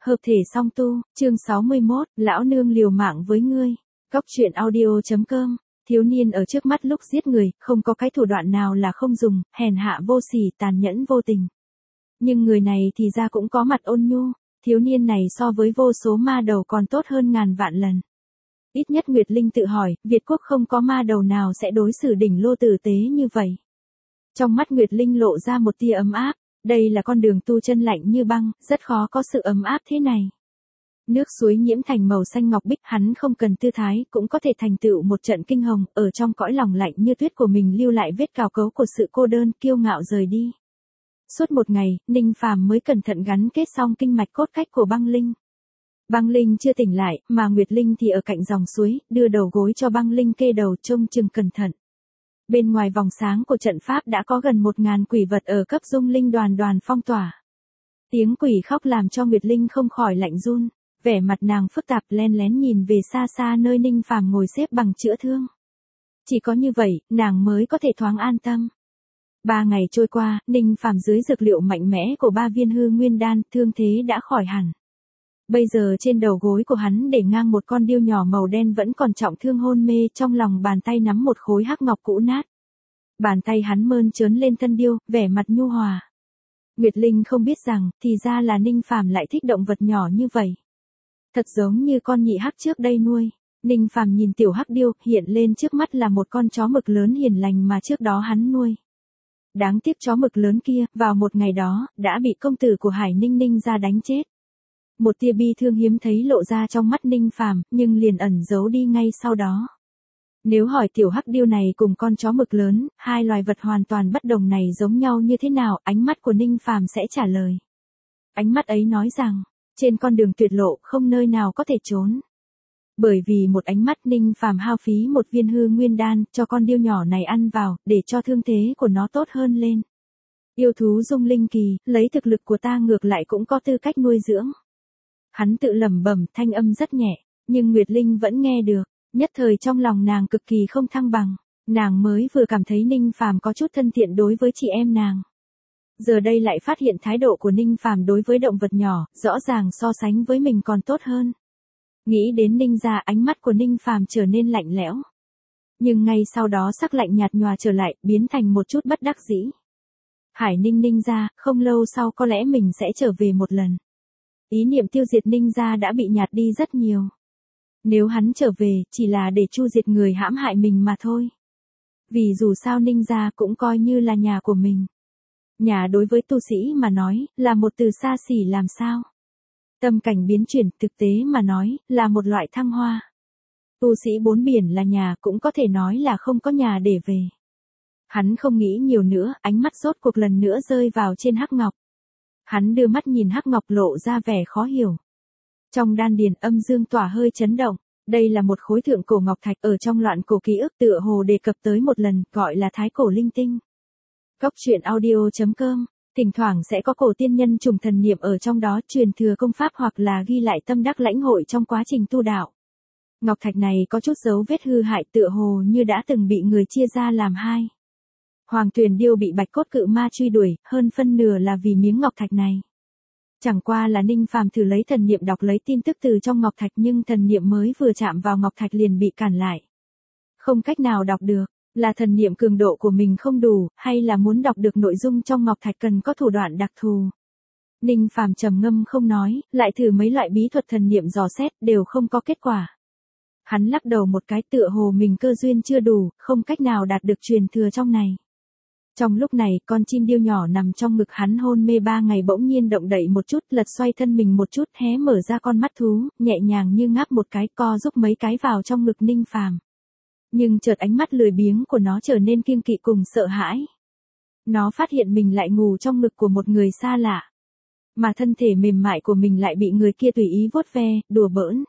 Hợp thể song tu, chương 61, lão nương liều mạng với ngươi. Góc truyện audio.com, thiếu niên ở trước mắt lúc giết người, không có cái thủ đoạn nào là không dùng, hèn hạ vô sỉ, tàn nhẫn vô tình. Nhưng người này thì ra cũng có mặt ôn nhu, thiếu niên này so với vô số ma đầu còn tốt hơn ngàn vạn lần. Ít nhất Nguyệt Linh tự hỏi, Việt quốc không có ma đầu nào sẽ đối xử đỉnh lô tử tế như vậy. Trong mắt Nguyệt Linh lộ ra một tia ấm áp. Đây là con đường tu chân lạnh như băng, rất khó có sự ấm áp thế này. Nước suối nhiễm thành màu xanh ngọc bích, hắn không cần tư thái, cũng có thể thành tựu một trận kinh hồng, ở trong cõi lòng lạnh như tuyết của mình lưu lại vết cào cấu của sự cô đơn, kiêu ngạo rời đi. Suốt một ngày, Ninh Phàm mới cẩn thận gắn kết xong kinh mạch cốt cách của băng linh. Băng linh chưa tỉnh lại, mà Nguyệt Linh thì ở cạnh dòng suối, đưa đầu gối cho băng linh kê đầu trông chừng cẩn thận. Bên ngoài vòng sáng của trận pháp đã có gần 1000 quỷ vật ở cấp dung linh đoàn phong tỏa. Tiếng quỷ khóc làm cho Nguyệt Linh không khỏi lạnh run, vẻ mặt nàng phức tạp len lén nhìn về xa xa nơi Ninh Phàm ngồi xếp bằng chữa thương. Chỉ có như vậy, nàng mới có thể thoáng an tâm. 3 ngày trôi qua, Ninh Phàm dưới dược liệu mạnh mẽ của 3 viên hư nguyên đan, thương thế đã khỏi hẳn. Bây giờ trên đầu gối của hắn để ngang một con điêu nhỏ màu đen vẫn còn trọng thương hôn mê, trong lòng bàn tay nắm một khối hắc ngọc cũ nát. Bàn tay hắn mơn trớn lên thân điêu, vẻ mặt nhu hòa. Nguyệt Linh không biết rằng, thì ra là Ninh Phàm lại thích động vật nhỏ như vậy. Thật giống như con nhị hắc trước đây nuôi. Ninh Phàm nhìn tiểu hắc điêu, hiện lên trước mắt là một con chó mực lớn hiền lành mà trước đó hắn nuôi. Đáng tiếc chó mực lớn kia, vào một ngày đó, đã bị công tử của Hải Ninh Ninh ra đánh chết. Một tia bi thương hiếm thấy lộ ra trong mắt Ninh Phàm, nhưng liền ẩn giấu đi ngay sau đó. Nếu hỏi tiểu hắc điêu này cùng con chó mực lớn, hai loài vật hoàn toàn bất đồng này giống nhau như thế nào, ánh mắt của Ninh Phàm sẽ trả lời. Ánh mắt ấy nói rằng, trên con đường tuyệt lộ không nơi nào có thể trốn. Bởi vì một ánh mắt Ninh Phàm hao phí một viên hư nguyên đan cho con điêu nhỏ này ăn vào, để cho thương thế của nó tốt hơn lên. Yêu thú dung linh kỳ, lấy thực lực của ta ngược lại cũng có tư cách nuôi dưỡng. Hắn tự lẩm bẩm, thanh âm rất nhẹ, nhưng Nguyệt Linh vẫn nghe được. Nhất thời trong lòng nàng cực kỳ không thăng bằng, nàng mới vừa cảm thấy Ninh Phàm có chút thân thiện đối với chị em nàng. Giờ đây lại phát hiện thái độ của Ninh Phàm đối với động vật nhỏ, rõ ràng so sánh với mình còn tốt hơn. Nghĩ đến Ninh gia, ánh mắt của Ninh Phàm trở nên lạnh lẽo. Nhưng ngay sau đó sắc lạnh nhạt nhòa trở lại, biến thành một chút bất đắc dĩ. Hải Ninh Ninh gia, không lâu sau có lẽ mình sẽ trở về một lần. Ý niệm tiêu diệt Ninh gia đã bị nhạt đi rất nhiều. Nếu hắn trở về, chỉ là để chu diệt người hãm hại mình mà thôi. Vì dù sao Ninh gia cũng coi như là nhà của mình. Nhà đối với tu sĩ mà nói, là một từ xa xỉ làm sao. Tâm cảnh biến chuyển, thực tế mà nói, là một loại thăng hoa. Tu sĩ bốn biển là nhà, cũng có thể nói là không có nhà để về. Hắn không nghĩ nhiều nữa, ánh mắt rốt cuộc lần nữa rơi vào trên hắc ngọc. Hắn đưa mắt nhìn hắc ngọc lộ ra vẻ khó hiểu. Trong đan điền âm dương tỏa hơi chấn động, đây là một khối thượng cổ ngọc thạch ở trong loạn cổ ký ức tựa hồ đề cập tới một lần, gọi là thái cổ linh tinh. Góc truyện audio.com, thỉnh thoảng sẽ có cổ tiên nhân trùng thần niệm ở trong đó truyền thừa công pháp hoặc là ghi lại tâm đắc lãnh hội trong quá trình tu đạo. Ngọc thạch này có chút dấu vết hư hại tựa hồ như đã từng bị người chia ra làm hai. Hoàng Tuyền Điêu bị bạch cốt cự ma truy đuổi, hơn phân nửa là vì miếng ngọc thạch này. Chẳng qua là Ninh Phàm thử lấy thần niệm đọc lấy tin tức từ trong ngọc thạch nhưng thần niệm mới vừa chạm vào ngọc thạch liền bị cản lại. Không cách nào đọc được, là thần niệm cường độ của mình không đủ, hay là muốn đọc được nội dung trong ngọc thạch cần có thủ đoạn đặc thù. Ninh Phàm trầm ngâm không nói, lại thử mấy loại bí thuật thần niệm dò xét, đều không có kết quả. Hắn lắc đầu một cái tựa hồ mình cơ duyên chưa đủ, không cách nào đạt được truyền thừa trong này. Trong lúc này, con chim điêu nhỏ nằm trong ngực hắn hôn mê 3 ngày bỗng nhiên động đậy một chút, lật xoay thân mình một chút, hé mở ra con mắt thú, nhẹ nhàng như ngáp một cái, co giúp mấy cái vào trong ngực Ninh Phàm. Nhưng chợt ánh mắt lười biếng của nó trở nên kiêng kỵ cùng sợ hãi. Nó phát hiện mình lại ngủ trong ngực của một người xa lạ. Mà thân thể mềm mại của mình lại bị người kia tùy ý vuốt ve, đùa bỡn.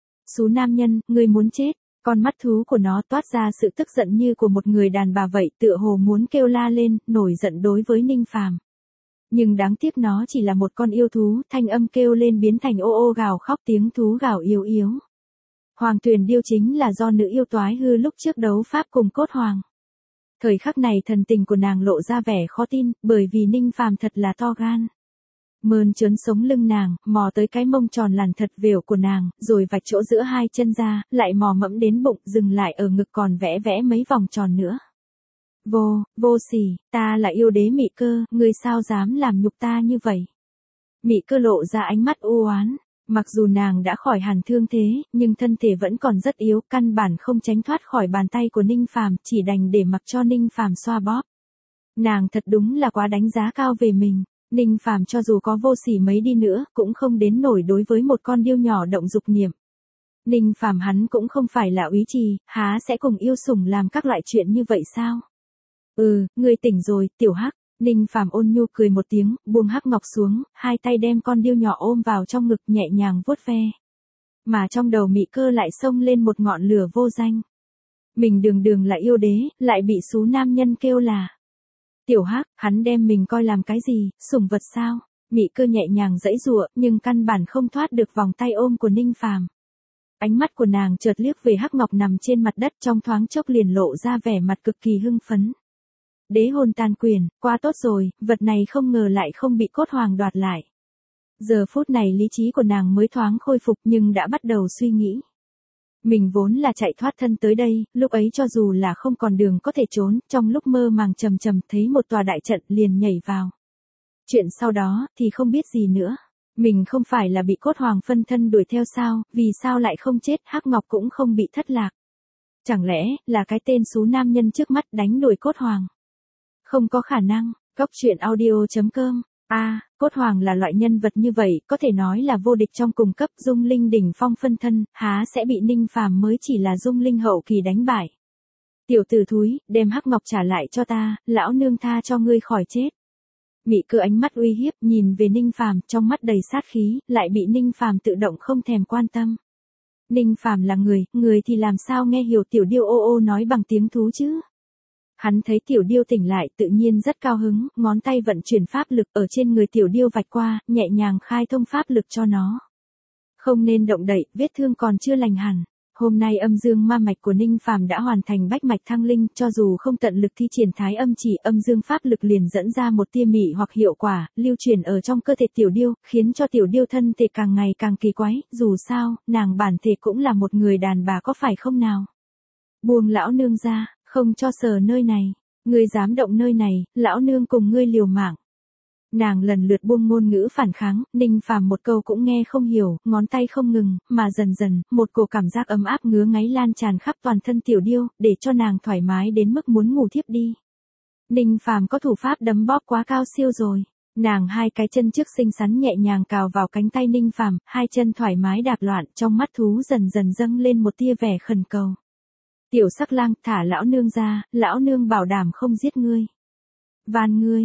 Xú nam nhân, ngươi muốn chết. Con mắt thú của nó toát ra sự tức giận như của một người đàn bà vậy, tựa hồ muốn kêu la lên, nổi giận đối với Ninh Phàm. Nhưng đáng tiếc nó chỉ là một con yêu thú, thanh âm kêu lên biến thành ô ô gào khóc, tiếng thú gào yếu yếu. Hoàng Tuyền Điêu chính là do nữ yêu toái hư lúc trước đấu pháp cùng cốt hoàng. Thời khắc này thần tình của nàng lộ ra vẻ khó tin, bởi vì Ninh Phàm thật là to gan. Mơn trớn sống lưng nàng, mò tới cái mông tròn làn thật vều của nàng, rồi vạch chỗ giữa hai chân ra, lại mò mẫm đến bụng, dừng lại ở ngực còn vẽ vẽ mấy vòng tròn nữa. Vô sỉ, ta là yêu đế Mị Cơ, ngươi sao dám làm nhục ta như vậy? Mị Cơ lộ ra ánh mắt u oán, mặc dù nàng đã khỏi hẳn thương thế, nhưng thân thể vẫn còn rất yếu, căn bản không tránh thoát khỏi bàn tay của Ninh Phàm, chỉ đành để mặc cho Ninh Phàm xoa bóp. Nàng thật đúng là quá đánh giá cao về mình. Ninh Phàm cho dù có vô sỉ mấy đi nữa, cũng không đến nổi đối với một con điêu nhỏ động dục niệm. Ninh Phàm hắn cũng không phải là úy trì, há sẽ cùng yêu sủng làm các loại chuyện như vậy sao? Ngươi tỉnh rồi, tiểu Hắc. Ninh Phàm ôn nhu cười một tiếng, buông Hắc Ngọc xuống, hai tay đem con điêu nhỏ ôm vào trong ngực nhẹ nhàng vuốt ve. Mà trong đầu Mị Cơ lại xông lên một ngọn lửa vô danh. Mình đường đường là yêu đế, lại bị xú nam nhân kêu là tiểu Hắc, hắn đem mình coi làm cái gì, sủng vật sao? Mị Cơ nhẹ nhàng giãy giụa, nhưng căn bản không thoát được vòng tay ôm của Ninh Phàm. Ánh mắt của nàng chợt liếc về Hắc Ngọc nằm trên mặt đất, trong thoáng chốc liền lộ ra vẻ mặt cực kỳ hưng phấn. Đế hồn tàn quyền, quá tốt rồi, vật này không ngờ lại không bị cốt hoàng đoạt lại. Giờ phút này lý trí của nàng mới thoáng khôi phục nhưng đã bắt đầu suy nghĩ. Mình vốn là chạy thoát thân tới đây, lúc ấy cho dù là không còn đường có thể trốn, trong lúc mơ màng trầm thấy một tòa đại trận liền nhảy vào. Chuyện sau đó thì không biết gì nữa. Mình không phải là bị cốt hoàng phân thân đuổi theo sao, vì sao lại không chết, Hắc Ngọc cũng không bị thất lạc. Chẳng lẽ là cái tên xú nam nhân trước mắt đánh đuổi cốt hoàng? Không có khả năng. Góc truyện audio.com. Cốt hoàng là loại nhân vật như vậy, có thể nói là vô địch trong cùng cấp, Dung Linh đỉnh phong phân thân, há sẽ bị Ninh Phàm mới chỉ là Dung Linh hậu kỳ đánh bại. Tiểu tử thúi, đem Hắc Ngọc trả lại cho ta, lão nương tha cho ngươi khỏi chết. Mị Cơ ánh mắt uy hiếp nhìn về Ninh Phàm, trong mắt đầy sát khí, lại bị Ninh Phàm tự động không thèm quan tâm. Ninh Phàm là người thì làm sao nghe hiểu tiểu điêu ô ô nói bằng tiếng thú chứ? Hắn thấy tiểu điêu tỉnh lại tự nhiên rất cao hứng, ngón tay vận chuyển pháp lực ở trên người tiểu điêu vạch qua, nhẹ nhàng khai thông pháp lực cho nó. Không nên động đậy, vết thương còn chưa lành hẳn. Hôm nay âm dương ma mạch của Ninh Phàm đã hoàn thành bách mạch thăng linh, cho dù không tận lực thi triển thái âm chỉ, âm dương pháp lực liền dẫn ra một tia mị hoặc hiệu quả, lưu truyền ở trong cơ thể tiểu điêu, khiến cho tiểu điêu thân thể càng ngày càng kỳ quái, dù sao, nàng bản thể cũng là một người đàn bà có phải không nào? Buông lão nương ra, không cho sờ nơi này, ngươi dám động nơi này, lão nương cùng ngươi liều mạng. Nàng lần lượt buông ngôn ngữ phản kháng, Ninh Phàm một câu cũng nghe không hiểu, ngón tay không ngừng, mà dần dần, một cổ cảm giác ấm áp ngứa ngáy lan tràn khắp toàn thân tiểu điêu, để cho nàng thoải mái đến mức muốn ngủ thiếp đi. Ninh Phàm có thủ pháp đấm bóp quá cao siêu rồi. Nàng hai cái chân trước xinh xắn nhẹ nhàng cào vào cánh tay Ninh Phàm, hai chân thoải mái đạp loạn, trong mắt thú dần dần dâng lên một tia vẻ khẩn cầu. Tiểu sắc lang, thả lão nương ra, lão nương bảo đảm không giết ngươi. Van ngươi,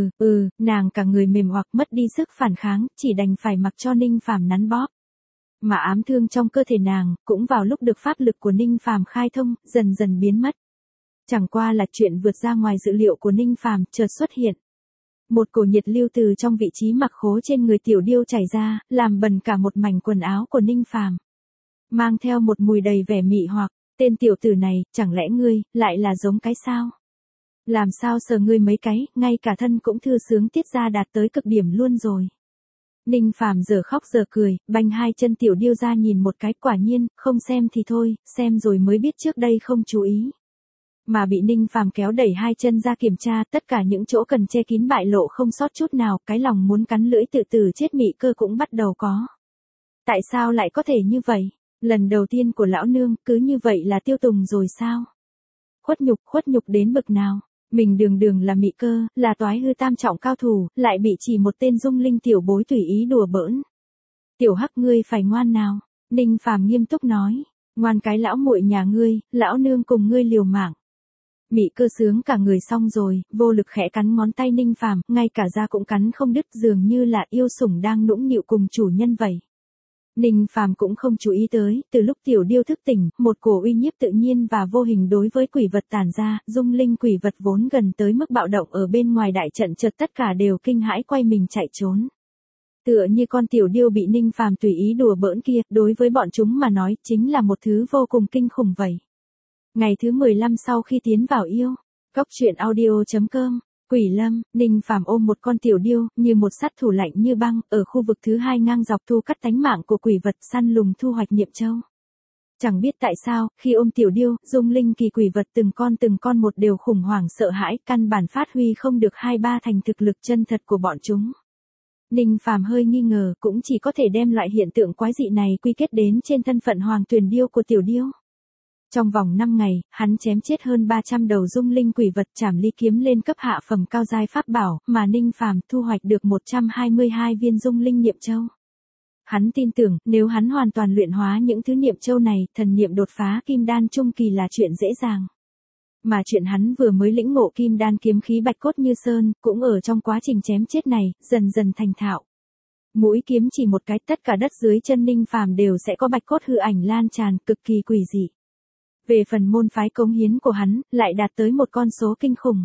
nàng cả người mềm hoặc mất đi sức phản kháng, chỉ đành phải mặc cho Ninh Phàm nắn bóp. Mà ám thương trong cơ thể nàng, cũng vào lúc được pháp lực của Ninh Phàm khai thông, dần dần biến mất. Chẳng qua là chuyện vượt ra ngoài dự liệu của Ninh Phàm, chợt xuất hiện. Một cổ nhiệt lưu từ trong vị trí mặc khố trên người tiểu điêu chảy ra, làm bẩn cả một mảnh quần áo của Ninh Phàm. Mang theo một mùi đầy vẻ mị hoặc, tên tiểu tử này, chẳng lẽ ngươi, lại là giống cái sao? Làm sao sờ ngươi mấy cái, ngay cả thân cũng thư sướng tiết ra đạt tới cực điểm luôn rồi. Ninh Phàm giờ khóc giờ cười, banh hai chân tiểu điêu ra nhìn một cái, quả nhiên, không xem thì thôi, xem rồi mới biết trước đây không chú ý. Mà bị Ninh Phàm kéo đẩy hai chân ra kiểm tra, tất cả những chỗ cần che kín bại lộ không sót chút nào, cái lòng muốn cắn lưỡi tự tử chết Mị Cơ cũng bắt đầu có. Tại sao lại có thể như vậy? Lần đầu tiên của lão nương, cứ như vậy là tiêu tùng rồi sao? Khuất nhục đến bực nào? Mình đường đường là Mị Cơ, là toái hư tam trọng cao thủ, lại bị chỉ một tên Dung Linh tiểu bối tùy ý đùa bỡn. Tiểu Hắc, ngươi phải ngoan nào? Ninh Phàm nghiêm túc nói, ngoan cái lão muội nhà ngươi, lão nương cùng ngươi liều mạng. Mị Cơ sướng cả người xong rồi, vô lực khẽ cắn ngón tay Ninh Phàm, ngay cả da cũng cắn không đứt, dường như là yêu sủng đang nũng nịu cùng chủ nhân vậy. Ninh Phàm cũng không chú ý tới, từ lúc tiểu điêu thức tỉnh, một cổ uy nhiếp tự nhiên và vô hình đối với quỷ vật tản ra, Dung Linh quỷ vật vốn gần tới mức bạo động ở bên ngoài đại trận chợt tất cả đều kinh hãi quay mình chạy trốn. Tựa như con tiểu điêu bị Ninh Phàm tùy ý đùa bỡn kia, đối với bọn chúng mà nói, chính là một thứ vô cùng kinh khủng vậy. Ngày thứ 15 sau khi tiến vào yêu, góc truyện audio.com Quỷ Lâm, Ninh Phàm ôm một con tiểu điêu, như một sát thủ lạnh như băng, ở khu vực thứ 2 ngang dọc thu cắt tánh mạng của quỷ vật săn lùng thu hoạch niệm châu. Chẳng biết tại sao, khi ôm tiểu điêu, dung linh kỳ quỷ vật từng con một đều khủng hoảng sợ hãi, căn bản phát huy không được 2-3 thành thực lực chân thật của bọn chúng. Ninh Phàm hơi nghi ngờ, cũng chỉ có thể đem loại hiện tượng quái dị này quy kết đến trên thân phận hoàng tuyền điêu của tiểu điêu. Trong vòng 5 ngày, hắn chém chết hơn 300 đầu dung linh quỷ vật, trảm ly kiếm lên cấp hạ phẩm cao giai pháp bảo, mà Ninh Phàm thu hoạch được 122 viên dung linh niệm châu. Hắn tin tưởng, nếu hắn hoàn toàn luyện hóa những thứ niệm châu này, thần niệm đột phá kim đan trung kỳ là chuyện dễ dàng. Mà chuyện hắn vừa mới lĩnh ngộ kim đan kiếm khí bạch cốt như sơn, cũng ở trong quá trình chém chết này, dần dần thành thạo. Mũi kiếm chỉ một cái, tất cả đất dưới chân Ninh Phàm đều sẽ có bạch cốt hư ảnh lan tràn, cực kỳ quỷ dị. Về phần môn phái cống hiến của hắn, lại đạt tới một con số kinh khủng.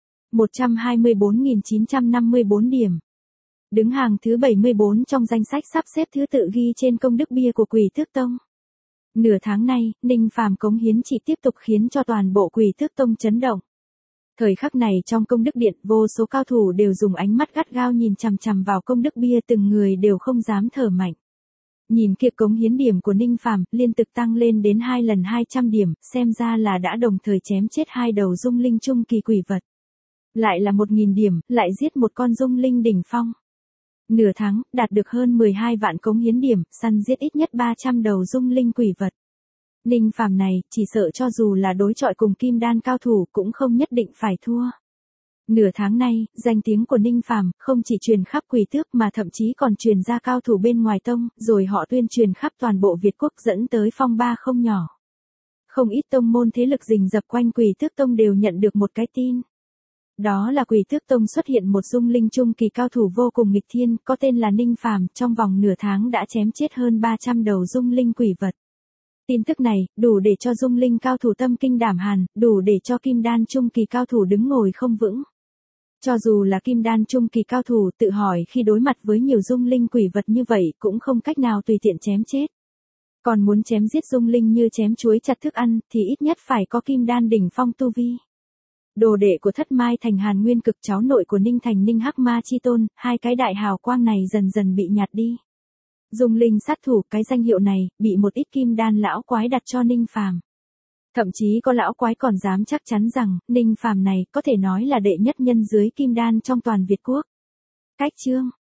124.954 điểm. Đứng hàng thứ 74 trong danh sách sắp xếp thứ tự ghi trên công đức bia của Quỷ Tước Tông. Nửa tháng nay, Ninh Phàm cống hiến chỉ tiếp tục khiến cho toàn bộ Quỷ Tước Tông chấn động. Thời khắc này trong công đức điện, vô số cao thủ đều dùng ánh mắt gắt gao nhìn chằm chằm vào công đức bia, từng người đều không dám thở mạnh. Nhìn kia cống hiến điểm của Ninh Phàm liên tục tăng lên đến 2 lần 200 điểm, xem ra là đã đồng thời chém chết 2 đầu dung linh trung kỳ quỷ vật. Lại là 1.000 điểm, lại giết một con dung linh đỉnh phong. Nửa tháng, đạt được hơn 12 vạn cống hiến điểm, săn giết ít nhất 300 đầu dung linh quỷ vật. Ninh Phàm này, chỉ sợ cho dù là đối chọi cùng kim đan cao thủ cũng không nhất định phải thua. Nửa tháng nay, danh tiếng của Ninh Phàm không chỉ truyền khắp Quỷ Tước mà thậm chí còn truyền ra cao thủ bên ngoài tông, rồi họ tuyên truyền khắp toàn bộ Việt quốc, dẫn tới phong ba không nhỏ. Không ít tông môn thế lực rình rập quanh Quỷ Tước Tông đều nhận được một cái tin. Đó là Quỷ Tước Tông xuất hiện một dung linh trung kỳ cao thủ vô cùng nghịch thiên, có tên là Ninh Phàm, trong vòng nửa tháng đã chém chết hơn 300 đầu dung linh quỷ vật. Tin tức này, đủ để cho dung linh cao thủ tâm kinh đảm hàn, đủ để cho kim đan trung kỳ cao thủ đứng ngồi không vững. Cho dù là kim đan trung kỳ cao thủ tự hỏi khi đối mặt với nhiều dung linh quỷ vật như vậy cũng không cách nào tùy tiện chém chết. Còn muốn chém giết dung linh như chém chuối chặt thức ăn thì ít nhất phải có kim đan đỉnh phong tu vi. Đồ đệ của Thất Mai Thành Hàn Nguyên Cực, cháu nội của Ninh Thành Ninh Hắc Ma Chi Tôn, hai cái đại hào quang này dần dần bị nhạt đi. Dung linh sát thủ, cái danh hiệu này, bị một ít kim đan lão quái đặt cho Ninh Phàm. Thậm chí có lão quái còn dám chắc chắn rằng, Ninh Phàm này có thể nói là đệ nhất nhân dưới kim đan trong toàn Việt quốc. Cách chương